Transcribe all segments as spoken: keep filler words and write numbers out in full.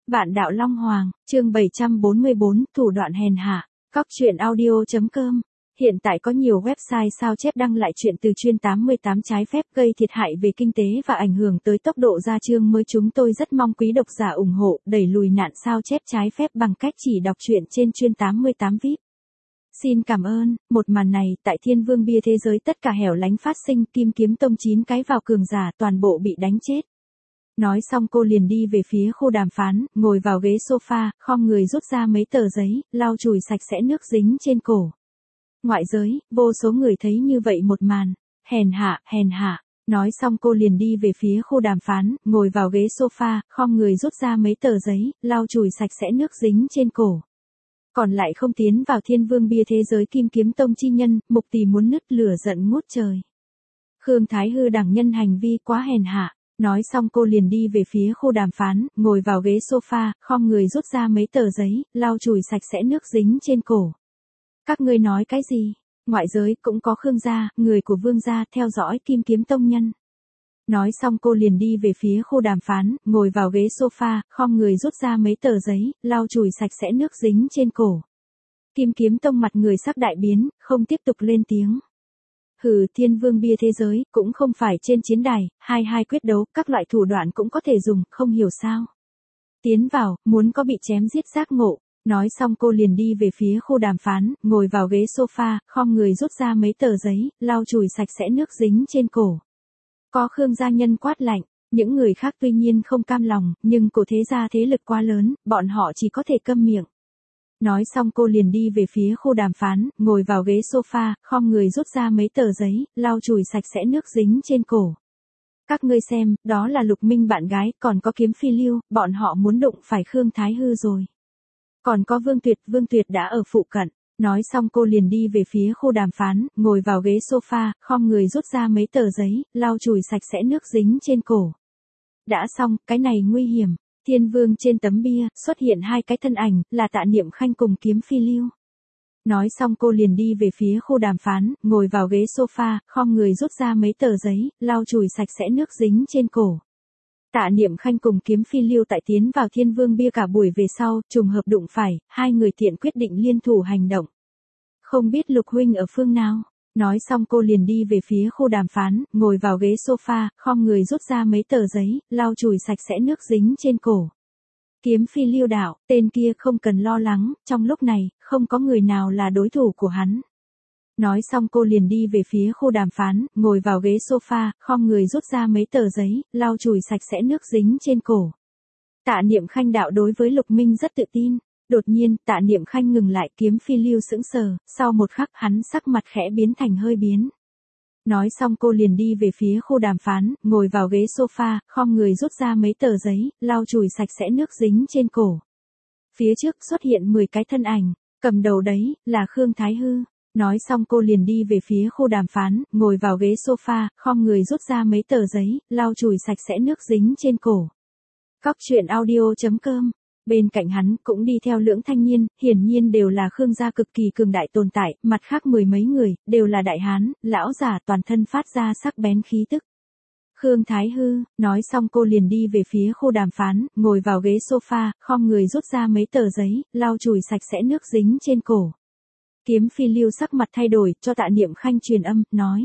Vạn đạo Long Hoàng, chương bảy trăm bốn mươi bốn, thủ đoạn hèn hạ. Cóc truyện audio chấm com. Hiện tại có nhiều website sao chép đăng lại chuyện từ chuyên tám mươi tám trái phép gây thiệt hại về kinh tế và ảnh hưởng tới tốc độ ra chương mới. Chúng tôi rất mong quý độc giả ủng hộ, đẩy lùi nạn sao chép trái phép bằng cách chỉ đọc truyện trên chuyên tám mươi tám vi ai pi. Xin cảm ơn. Một màn này, tại Thiên Vương Bia thế giới tất cả hẻo lánh phát sinh, Kim Kiếm Tông chín cái vào cường giả toàn bộ bị đánh chết. Nói xong cô liền đi về phía khu đàm phán, ngồi vào ghế sofa, khom người rút ra mấy tờ giấy, lau chùi sạch sẽ nước dính trên cổ. Ngoại giới, vô số người thấy như vậy một màn. Hèn hạ, hèn hạ. Nói xong cô liền đi về phía khu đàm phán, ngồi vào ghế sofa, khom người rút ra mấy tờ giấy, lau chùi sạch sẽ nước dính trên cổ. Còn lại không tiến vào Thiên Vương Bia thế giới Kim Kiếm Tông chi nhân, mục tỳ muốn nứt lửa giận ngút trời. Khương Thái Hư đẳng nhân hành vi quá hèn hạ. Nói xong cô liền đi về phía khu đàm phán, ngồi vào ghế sofa, khom người rút ra mấy tờ giấy, lau chùi sạch sẽ nước dính trên cổ. Các ngươi nói cái gì? Ngoại giới cũng có Khương gia, người của Vương gia theo dõi Kim Kiếm Tông nhân. Nói xong cô liền đi về phía khu đàm phán, ngồi vào ghế sofa, khom người rút ra mấy tờ giấy, lau chùi sạch sẽ nước dính trên cổ. Kim Kiếm Tông mặt người sắc đại biến, không tiếp tục lên tiếng. Hừ, Thiên Vương Bia thế giới, cũng không phải trên chiến đài, hai hai quyết đấu, các loại thủ đoạn cũng có thể dùng, không hiểu sao. Tiến vào, muốn có bị chém giết giác ngộ. Nói xong cô liền đi về phía khu đàm phán, ngồi vào ghế sofa, khom người rút ra mấy tờ giấy, lau chùi sạch sẽ nước dính trên cổ. Có Khương gia nhân quát lạnh, những người khác tuy nhiên không cam lòng, nhưng cổ thế gia thế lực quá lớn, bọn họ chỉ có thể câm miệng. Nói xong cô liền đi về phía khu đàm phán, ngồi vào ghế sofa, khom người rút ra mấy tờ giấy, lau chùi sạch sẽ nước dính trên cổ. Các ngươi xem, đó là Lục Minh bạn gái, còn có Kiếm Phi Lưu, bọn họ muốn đụng phải Khương Thái Hư rồi. Còn có Vương Tuyệt, Vương Tuyệt đã ở phụ cận. Nói xong cô liền đi về phía khu đàm phán, ngồi vào ghế sofa, khom người rút ra mấy tờ giấy, lau chùi sạch sẽ nước dính trên cổ. Đã xong, cái này nguy hiểm. Thiên Vương trên tấm bia, xuất hiện hai cái thân ảnh, là Tạ Niệm Khanh cùng Kiếm Phi Lưu. Nói xong cô liền đi về phía khu đàm phán, ngồi vào ghế sofa, khom người rút ra mấy tờ giấy, lau chùi sạch sẽ nước dính trên cổ. Tạ Niệm Khanh cùng Kiếm Phi Lưu tại tiến vào Thiên Vương Bia cả buổi về sau, trùng hợp đụng phải, hai người tiện quyết định liên thủ hành động. Không biết Lục huynh ở phương nào? Nói xong cô liền đi về phía khu đàm phán, ngồi vào ghế sofa, khom người rút ra mấy tờ giấy, lau chùi sạch sẽ nước dính trên cổ. Kiếm Phi Lưu đạo, tên kia không cần lo lắng, trong lúc này, không có người nào là đối thủ của hắn. Nói xong cô liền đi về phía khu đàm phán, ngồi vào ghế sofa, khom người rút ra mấy tờ giấy, lau chùi sạch sẽ nước dính trên cổ. Tạ Niệm Khanh đạo đối với Lục Minh rất tự tin. Đột nhiên, Tạ Niệm Khanh ngừng lại, Kiếm Phi Lưu sững sờ, sau một khắc hắn sắc mặt khẽ biến thành hơi biến. Nói xong cô liền đi về phía khu đàm phán, ngồi vào ghế sofa, khom người rút ra mấy tờ giấy, lau chùi sạch sẽ nước dính trên cổ. Phía trước xuất hiện mười cái thân ảnh, cầm đầu đấy, là Khương Thái Hư. Nói xong cô liền đi về phía khu đàm phán, ngồi vào ghế sofa, khom người rút ra mấy tờ giấy, lau chùi sạch sẽ nước dính trên cổ. Cóc truyện audio chấm com. Bên cạnh hắn cũng đi theo lưỡng thanh niên, hiển nhiên đều là Khương gia cực kỳ cường đại tồn tại, mặt khác mười mấy người, đều là đại hán, lão giả toàn thân phát ra sắc bén khí tức. Khương Thái Hư, nói xong cô liền đi về phía khu đàm phán, ngồi vào ghế sofa, khom người rút ra mấy tờ giấy, lau chùi sạch sẽ nước dính trên cổ. Kiếm Phi Lưu sắc mặt thay đổi, cho Tạ Niệm Khanh truyền âm, nói.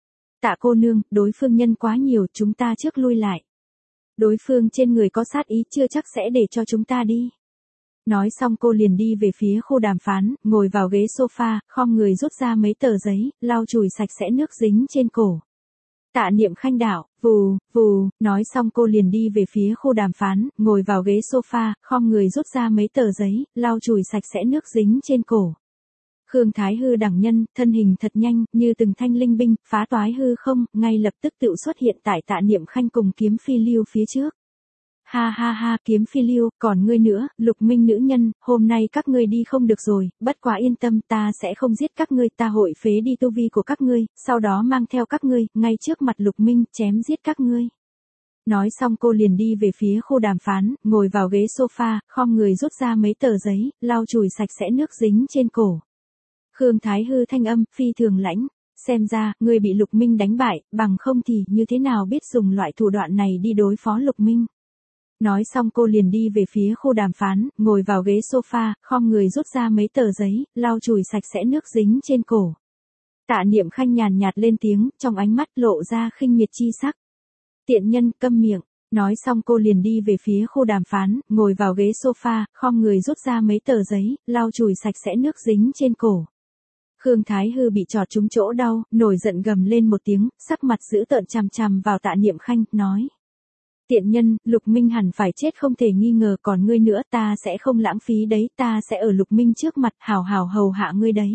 Tạ cô nương, đối phương nhân quá nhiều, chúng ta trước lui lại. Đối phương trên người có sát ý chưa chắc sẽ để cho chúng ta đi. Nói xong cô liền đi về phía khu đàm phán, ngồi vào ghế sofa, khom người rút ra mấy tờ giấy, lau chùi sạch sẽ nước dính trên cổ. Tạ Niệm Khanh đạo, vù, vù, nói xong cô liền đi về phía khu đàm phán, ngồi vào ghế sofa, khom người rút ra mấy tờ giấy, lau chùi sạch sẽ nước dính trên cổ. Khương Thái Hư đẳng nhân, thân hình thật nhanh, như từng thanh linh binh, phá toái hư không, ngay lập tức tự xuất hiện tại Tạ Niệm Khanh cùng Kiếm Phi Lưu phía trước. Ha ha ha, Kiếm Phi Lưu, còn ngươi nữa, Lục Minh nữ nhân, hôm nay các ngươi đi không được rồi, bất quá yên tâm, ta sẽ không giết các ngươi, ta hội phế đi tu vi của các ngươi, sau đó mang theo các ngươi, ngay trước mặt Lục Minh, chém giết các ngươi. Nói xong cô liền đi về phía khu đàm phán, ngồi vào ghế sofa, khom người rút ra mấy tờ giấy, lau chùi sạch sẽ nước dính trên cổ. Khương Thái Hư thanh âm, phi thường lãnh, xem ra, ngươi bị Lục Minh đánh bại, bằng không thì như thế nào biết dùng loại thủ đoạn này đi đối phó Lục Minh. Nói xong cô liền đi về phía khu đàm phán, ngồi vào ghế sofa, khom người rút ra mấy tờ giấy, lau chùi sạch sẽ nước dính trên cổ. Tạ Niệm Khanh nhàn nhạt lên tiếng, trong ánh mắt lộ ra khinh miệt chi sắc. Tiện nhân, câm miệng. Nói xong cô liền đi về phía khu đàm phán, ngồi vào ghế sofa, khom người rút ra mấy tờ giấy, lau chùi sạch sẽ nước dính trên cổ. Khương Thái Hư bị chọt trúng chỗ đau, nổi giận gầm lên một tiếng, sắc mặt dữ tợn chằm chằm vào Tạ Niệm Khanh, nói. Tiện nhân, Lục Minh hẳn phải chết không thể nghi ngờ, còn ngươi nữa ta sẽ không lãng phí đấy, ta sẽ ở Lục Minh trước mặt hào hào hầu hạ ngươi đấy.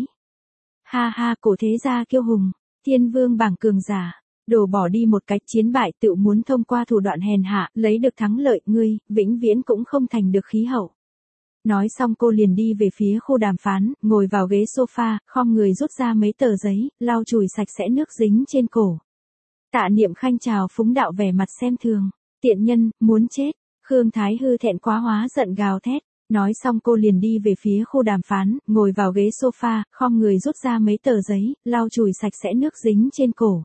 Ha ha, cổ thế gia kiêu hùng, thiên vương bảng cường giả, đổ bỏ đi một cách chiến bại, tự muốn thông qua thủ đoạn hèn hạ, lấy được thắng lợi, ngươi, vĩnh viễn cũng không thành được khí hậu. Nói xong cô liền đi về phía khu đàm phán, ngồi vào ghế sofa, khom người rút ra mấy tờ giấy, lau chùi sạch sẽ nước dính trên cổ. Tạ Niệm Khanh chào phúng đạo vẻ mặt xem thường. Tiện nhân, muốn chết. Khương Thái Hư thẹn quá hóa giận gào thét. Nói xong cô liền đi về phía khu đàm phán, ngồi vào ghế sofa, khom người rút ra mấy tờ giấy, lau chùi sạch sẽ nước dính trên cổ.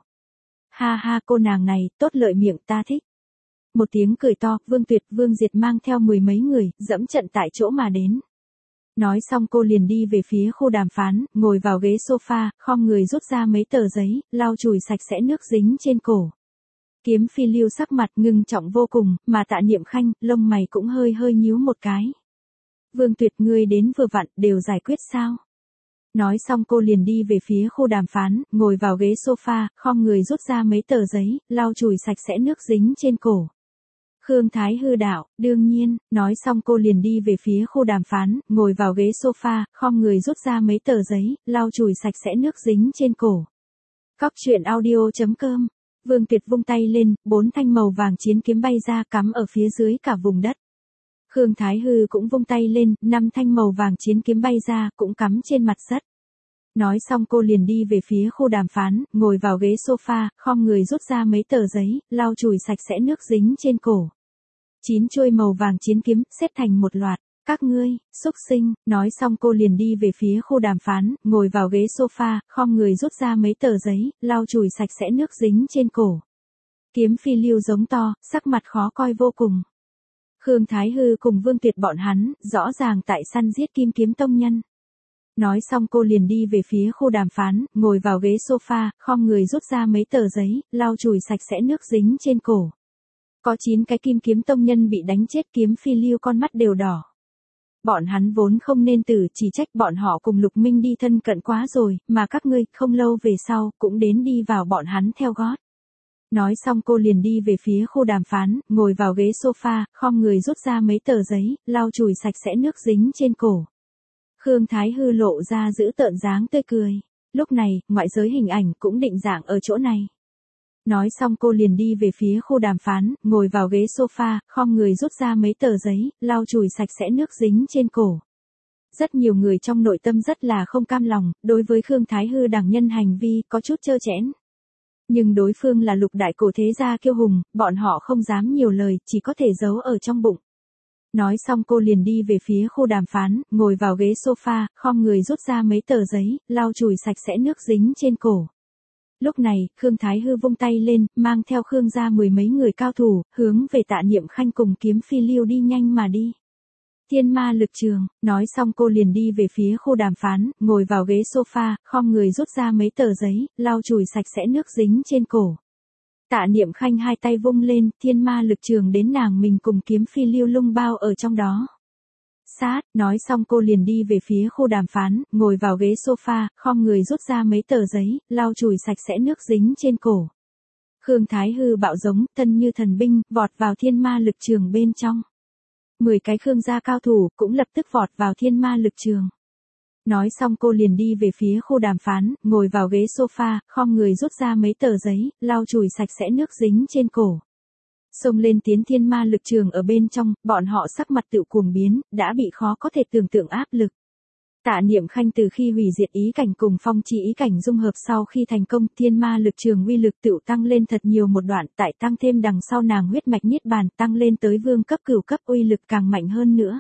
Ha ha, cô nàng này, tốt lợi miệng, ta thích. Một tiếng cười to, Vương Tuyệt, Vương Diệt mang theo mười mấy người, dẫm trận tại chỗ mà đến. Nói xong cô liền đi về phía khu đàm phán, ngồi vào ghế sofa, khom người rút ra mấy tờ giấy, lau chùi sạch sẽ nước dính trên cổ. Kiếm Phi Lưu sắc mặt ngưng trọng vô cùng, mà Tạ Niệm Khanh, lông mày cũng hơi hơi nhíu một cái. Vương Tuyệt, ngươi đến vừa vặn, đều giải quyết sao? Nói xong cô liền đi về phía khu đàm phán, ngồi vào ghế sofa, khom người rút ra mấy tờ giấy, lau chùi sạch sẽ nước dính trên cổ. Khương Thái Hư đạo, đương nhiên, nói xong cô liền đi về phía khu đàm phán, ngồi vào ghế sofa, khom người rút ra mấy tờ giấy, lau chùi sạch sẽ nước dính trên cổ. Cóc truyện audio chấm com. Vương Tuyệt vung tay lên, bốn thanh màu vàng chiến kiếm bay ra cắm ở phía dưới cả vùng đất. Khương Thái Hư cũng vung tay lên, năm thanh màu vàng chiến kiếm bay ra, cũng cắm trên mặt đất. Nói xong cô liền đi về phía khu đàm phán, ngồi vào ghế sofa, khom người rút ra mấy tờ giấy, lau chùi sạch sẽ nước dính trên cổ. Chín chuôi màu vàng chiến kiếm, xếp thành một loạt. Các ngươi, xúc sinh, nói xong cô liền đi về phía khu đàm phán, ngồi vào ghế sofa, khom người rút ra mấy tờ giấy, lau chùi sạch sẽ nước dính trên cổ. Kiếm Phi Lưu giống to, sắc mặt khó coi vô cùng. Khương Thái Hư cùng Vương Tuyệt bọn hắn, rõ ràng tại săn giết Kim Kiếm Tông nhân. Nói xong cô liền đi về phía khu đàm phán, ngồi vào ghế sofa, khom người rút ra mấy tờ giấy, lau chùi sạch sẽ nước dính trên cổ. Có chín cái Kim Kiếm Tông nhân bị đánh chết, Kiếm Phi Lưu con mắt đều đỏ. Bọn hắn vốn không nên tử, chỉ trách bọn họ cùng Lục Minh đi thân cận quá rồi, mà các ngươi, không lâu về sau, cũng đến đi vào bọn hắn theo gót. Nói xong cô liền đi về phía khu đàm phán, ngồi vào ghế sofa, khom người rút ra mấy tờ giấy, lau chùi sạch sẽ nước dính trên cổ. Khương Thái Hư lộ ra giữ tợn dáng tươi cười. Lúc này, ngoại giới hình ảnh cũng định dạng ở chỗ này. Nói xong cô liền đi về phía khu đàm phán, ngồi vào ghế sofa, khom người rút ra mấy tờ giấy, lau chùi sạch sẽ nước dính trên cổ. Rất nhiều người trong nội tâm rất là không cam lòng, đối với Khương Thái Hư đẳng nhân hành vi có chút trơ trẽn. Nhưng đối phương là Lục đại cổ thế gia kiêu hùng, bọn họ không dám nhiều lời, chỉ có thể giấu ở trong bụng. Nói xong cô liền đi về phía khu đàm phán, ngồi vào ghế sofa, khom người rút ra mấy tờ giấy, lau chùi sạch sẽ nước dính trên cổ. Lúc này, Khương Thái Hư vung tay lên, mang theo Khương gia mười mấy người cao thủ, hướng về Tạ Niệm Khanh cùng Kiếm Phi Lưu đi nhanh mà đi. Thiên ma lực trường, nói xong cô liền đi về phía khu đàm phán, ngồi vào ghế sofa, khom người rút ra mấy tờ giấy, lau chùi sạch sẽ nước dính trên cổ. Tạ Niệm Khanh hai tay vung lên, thiên ma lực trường đến nàng mình cùng Kiếm Phi Lưu lung bao ở trong đó. Sát, nói xong cô liền đi về phía khu đàm phán, ngồi vào ghế sofa, khom người rút ra mấy tờ giấy, lau chùi sạch sẽ nước dính trên cổ. Khương Thái Hư bạo giống, thân như thần binh, vọt vào thiên ma lực trường bên trong. Mười cái Khương gia cao thủ, cũng lập tức vọt vào thiên ma lực trường. Nói xong cô liền đi về phía khu đàm phán, ngồi vào ghế sofa, khom người rút ra mấy tờ giấy, lau chùi sạch sẽ nước dính trên cổ. Xông lên tiến thiên ma lực trường ở bên trong, bọn họ sắc mặt tự cuồng biến, đã bị khó có thể tưởng tượng áp lực. Tạ Niệm Khanh từ khi hủy diệt ý cảnh cùng phong chi ý cảnh dung hợp sau khi thành công, thiên ma lực trường uy lực tự tăng lên thật nhiều một đoạn, tại tăng thêm đằng sau nàng huyết mạch niết bàn, tăng lên tới vương cấp cửu cấp, uy lực càng mạnh hơn nữa.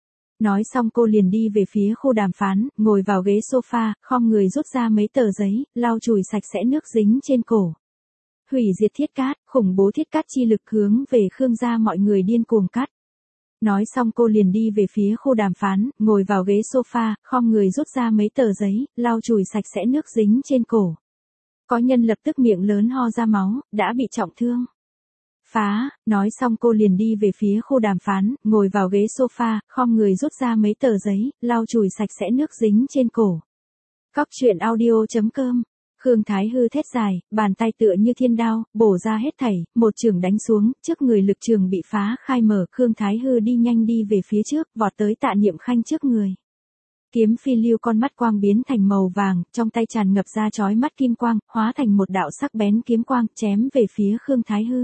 Nói xong cô liền đi về phía khu đàm phán, ngồi vào ghế sofa, khom người rút ra mấy tờ giấy, lau chùi sạch sẽ nước dính trên cổ. Hủy diệt thiết cát, khủng bố thiết cát chi lực hướng về Khương gia mọi người điên cuồng cắt. Nói xong cô liền đi về phía khu đàm phán, ngồi vào ghế sofa, khom người rút ra mấy tờ giấy, lau chùi sạch sẽ nước dính trên cổ. Có nhân lập tức miệng lớn ho ra máu, đã bị trọng thương. Phá, nói xong cô liền đi về phía khu đàm phán, ngồi vào ghế sofa, khom người rút ra mấy tờ giấy, lau chùi sạch sẽ nước dính trên cổ. Cóc truyện audio chấm com. Khương Thái Hư thét dài, bàn tay tựa như thiên đao, bổ ra hết thảy, một chưởng đánh xuống, trước người lực trường bị phá khai mở, Khương Thái Hư đi nhanh đi về phía trước, vọt tới Tạ Niệm Khanh trước người. Kiếm phi lưu con mắt quang biến thành màu vàng, trong tay tràn ngập ra chói mắt kim quang, hóa thành một đạo sắc bén kiếm quang, chém về phía Khương Thái Hư.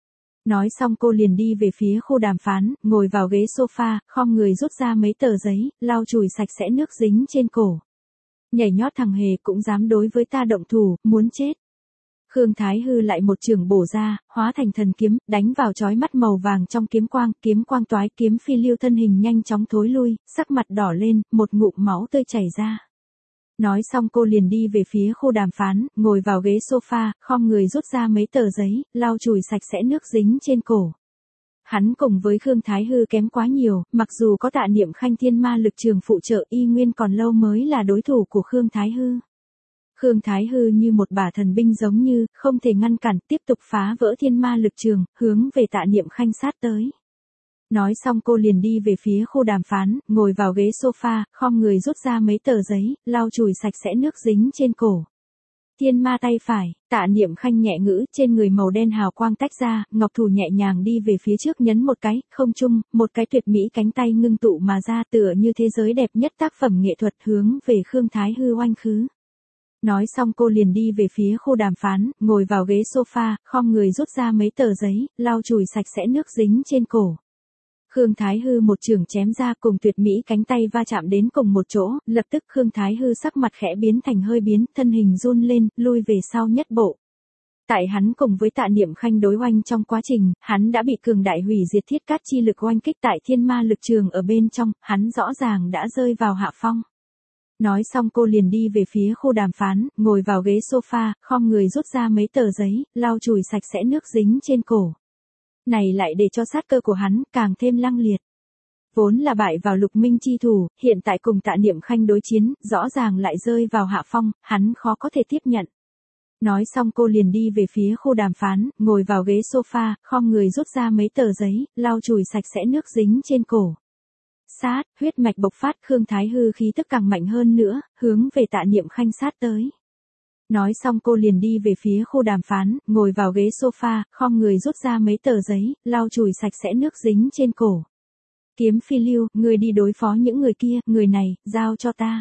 Nói xong cô liền đi về phía khu đàm phán, ngồi vào ghế sofa, khom người rút ra mấy tờ giấy, lau chùi sạch sẽ nước dính trên cổ. Nhảy nhót thằng hề cũng dám đối với ta động thủ, muốn chết. Khương Thái Hư lại một chưởng bổ ra, hóa thành thần kiếm, đánh vào chói mắt màu vàng trong kiếm quang, kiếm quang toái, kiếm phi lưu thân hình nhanh chóng thối lui, sắc mặt đỏ lên, một ngụm máu tươi chảy ra. Nói xong cô liền đi về phía khu đàm phán, ngồi vào ghế sofa, khom người rút ra mấy tờ giấy, lau chùi sạch sẽ nước dính trên cổ. Hắn cùng với Khương Thái Hư kém quá nhiều, mặc dù có Tạ Niệm Khanh thiên ma lực trường phụ trợ y nguyên còn lâu mới là đối thủ của Khương Thái Hư. Khương Thái Hư như một bả thần binh giống như, không thể ngăn cản, tiếp tục phá vỡ thiên ma lực trường, hướng về Tạ Niệm Khanh sát tới. Nói xong cô liền đi về phía khu đàm phán, ngồi vào ghế sofa, khom người rút ra mấy tờ giấy, lau chùi sạch sẽ nước dính trên cổ. Thiên ma tay phải, Tạ Niệm Khanh nhẹ ngữ, trên người màu đen hào quang tách ra, ngọc thủ nhẹ nhàng đi về phía trước nhấn một cái, không trung, một cái tuyệt mỹ cánh tay ngưng tụ mà ra tựa như thế giới đẹp nhất tác phẩm nghệ thuật hướng về Khương Thái Hư oanh khứ. Nói xong cô liền đi về phía khu đàm phán, ngồi vào ghế sofa, khom người rút ra mấy tờ giấy, lau chùi sạch sẽ nước dính trên cổ. Khương Thái Hư một chưởng chém ra cùng tuyệt mỹ cánh tay va chạm đến cùng một chỗ, lập tức Khương Thái Hư sắc mặt khẽ biến thành hơi biến, thân hình run lên, lui về sau nhất bộ. Tại hắn cùng với Tạ Niệm Khanh đối oanh trong quá trình, hắn đã bị cường đại hủy diệt thiết cát chi lực oanh kích tại thiên ma lực trường ở bên trong, hắn rõ ràng đã rơi vào hạ phong. Nói xong cô liền đi về phía khu đàm phán, ngồi vào ghế sofa, khom người rút ra mấy tờ giấy, lau chùi sạch sẽ nước dính trên cổ. Này lại để cho sát cơ của hắn càng thêm lăng liệt. Vốn là bại vào Lục Minh chi thủ, hiện tại cùng Tạ Niệm Khanh đối chiến, rõ ràng lại rơi vào hạ phong, hắn khó có thể tiếp nhận. Nói xong cô liền đi về phía khu đàm phán, ngồi vào ghế sofa, khom người rút ra mấy tờ giấy, lau chùi sạch sẽ nước dính trên cổ. Sát, huyết mạch bộc phát, Khương Thái Hư khí tức càng mạnh hơn nữa, hướng về Tạ Niệm Khanh sát tới. Nói xong cô liền đi về phía khu đàm phán, ngồi vào ghế sofa, khom người rút ra mấy tờ giấy, lau chùi sạch sẽ nước dính trên cổ. Kiếm phi lưu, người đi đối phó những người kia, người này, giao cho ta.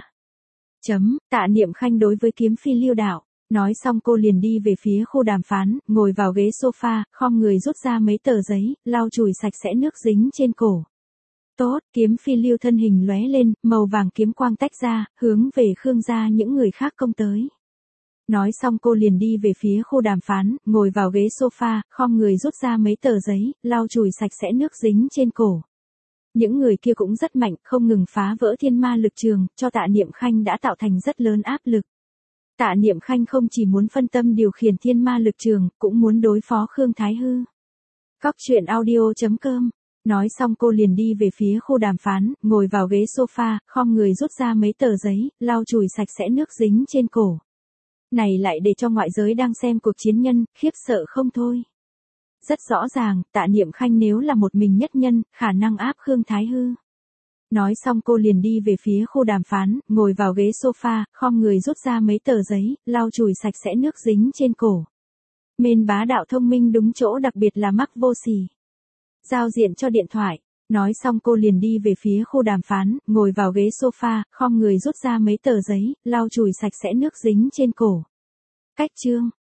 Chấm, Tạ Niệm Khanh đối với kiếm phi lưu đạo. Nói xong cô liền đi về phía khu đàm phán, ngồi vào ghế sofa, khom người rút ra mấy tờ giấy, lau chùi sạch sẽ nước dính trên cổ. Tốt, kiếm phi lưu thân hình lóe lên, màu vàng kiếm quang tách ra, hướng về Khương gia những người khác công tới. Nói xong cô liền đi về phía khu đàm phán, ngồi vào ghế sofa, khom người rút ra mấy tờ giấy, lau chùi sạch sẽ nước dính trên cổ. Những người kia cũng rất mạnh, không ngừng phá vỡ thiên ma lực trường, cho Tạ Niệm Khanh đã tạo thành rất lớn áp lực. Tạ Niệm Khanh không chỉ muốn phân tâm điều khiển thiên ma lực trường, cũng muốn đối phó Khương Thái Hư. Cóc truyện audio chấm com. Nói xong cô liền đi về phía khu đàm phán, ngồi vào ghế sofa, khom người rút ra mấy tờ giấy, lau chùi sạch sẽ nước dính trên cổ. Này lại để cho ngoại giới đang xem cuộc chiến nhân, khiếp sợ không thôi. Rất rõ ràng, Tạ Niệm Khanh nếu là một mình nhất nhân, khả năng áp Khương Thái Hư. Nói xong cô liền đi về phía khu đàm phán, ngồi vào ghế sofa, khom người rút ra mấy tờ giấy, lau chùi sạch sẽ nước dính trên cổ. Mên bá đạo thông minh đúng chỗ, đặc biệt là mắc vô sỉ. Giao diện cho điện thoại. Nói xong cô liền đi về phía khu đàm phán, ngồi vào ghế sofa, khom người rút ra mấy tờ giấy, lau chùi sạch sẽ nước dính trên cổ. Cách chương.